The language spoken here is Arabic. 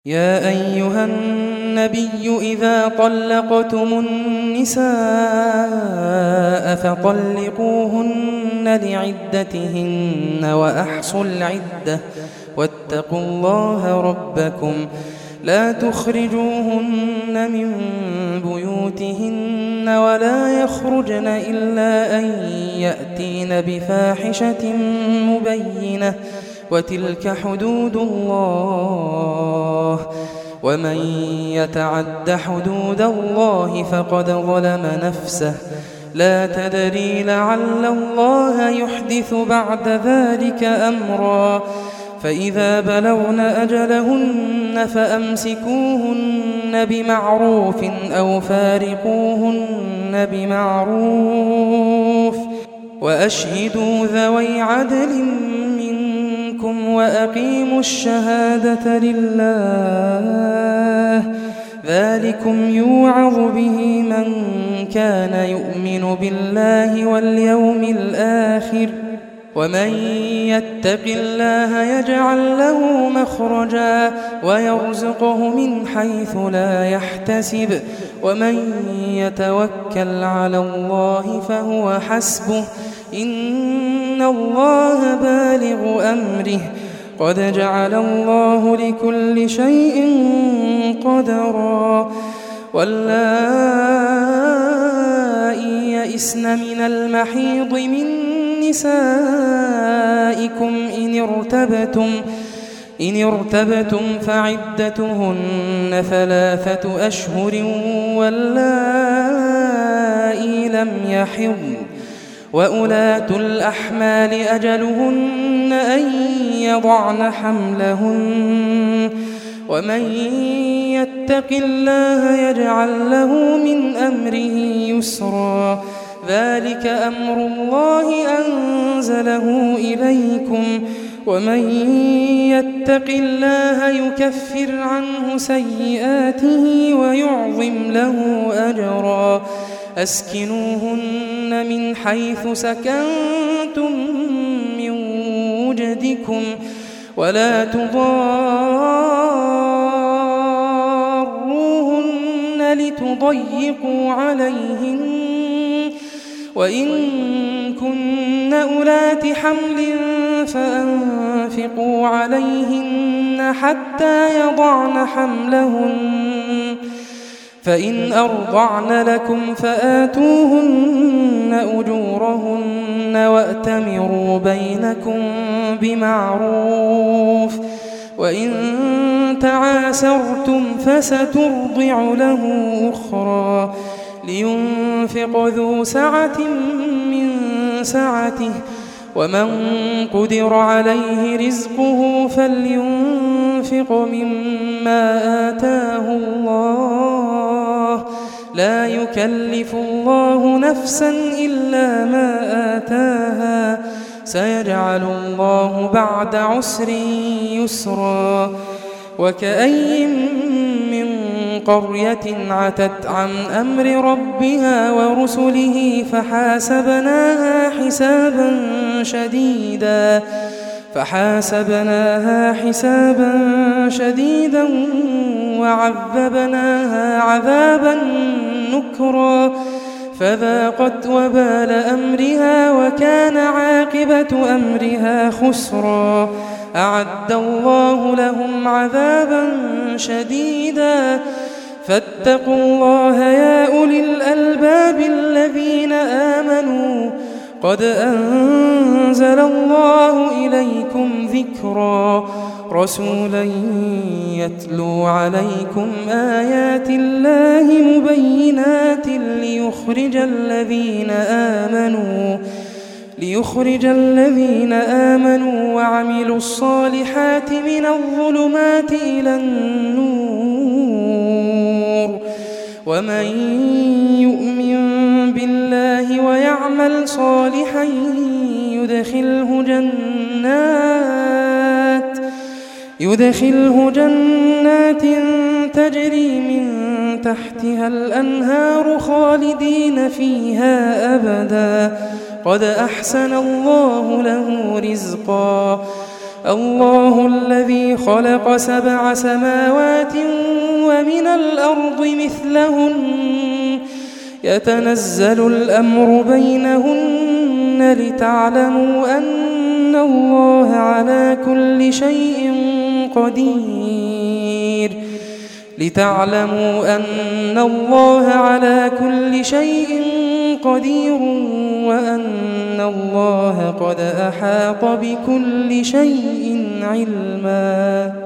يا أيها النبي إذا طلقتم النساء فطلقوهن لعدتهن وأحصوا العدة واتقوا الله ربكم لا تخرجوهن من بيوتهن ولا يخرجن إلا أن يأتين بفاحشة مبينة وتلك حدود الله ومن يتعد حدود الله فقد ظلم نفسه لا تدري لعل الله يحدث بعد ذلك أمرا فإذا بلغن أجلهن فأمسكوهن بمعروف أو فارقوهن بمعروف وأشهدوا ذوي عدل منكم وأقيموا الشهادة لله ذلكم يوعظ به من كان يؤمن بالله واليوم الآخر ومن يتق الله يجعل له مخرجا ويرزقه من حيث لا يحتسب ومن يتوكل على الله فهو حسبه إن الله بالغ أمره قد جعل الله لكل شيء قدرا واللائي يئسن من المحيض من نسائكم إن ارتبتم فعدتهن 3 أشهر واللائي لم يحضن وأولاة الأحمال أجلهن أن يضعن حملهن ومن يتق الله يجعل له من أمره يسرا ذلك أمر الله أنزله إليكم ومن يتق الله يكفر عنه سيئاته ويعظم له أجرا أسكنوهن من حيث سكنتم من وجدكم ولا تضاروهن لتضيقوا عليهن وإن كن أولات حمل فأنفقوا عليهن حتى يضعن حملهن فإن أرضعن لكم فآتوهن أجورهن وأتمروا بينكم بمعروف وإن تعاسرتم فسترضع له أخرى لينفق ذو سعة من سعته ومن قدر عليه رزقه فلينفق مما آتاه الله لا يكلف الله نفسا إلا ما آتاها سيجعل الله بعد عسر يسرا وكأي من قرية عتت عن أمر ربها ورسله فحاسبناها حسابا شديدا وعذبناها عذابا نكرا فذاقت وبال أمرها وكان عاقبة أمرها خسرا أعد الله لهم عذابا شديدا فاتقوا الله يا أولي الألباب الذين آمنوا قد أنزل الله إليكم ذكرا رسولا يتلو عليكم آيات الله مبينات ليخرج الذين آمنوا وعملوا الصالحات من الظلمات إلى النور ومن يؤمن بالله ويعمل صالحا يدخله جنات تجري من تحتها الأنهار خالدين فيها أبدا قد أحسن الله له رزقا الله الذي خلق 7 سماوات ومن الأرض مثلهن يتنزل الأمر بينهن لتعلموا أن الله على كل شيء قدير وأن الله قد أحاط بكل شيء علما.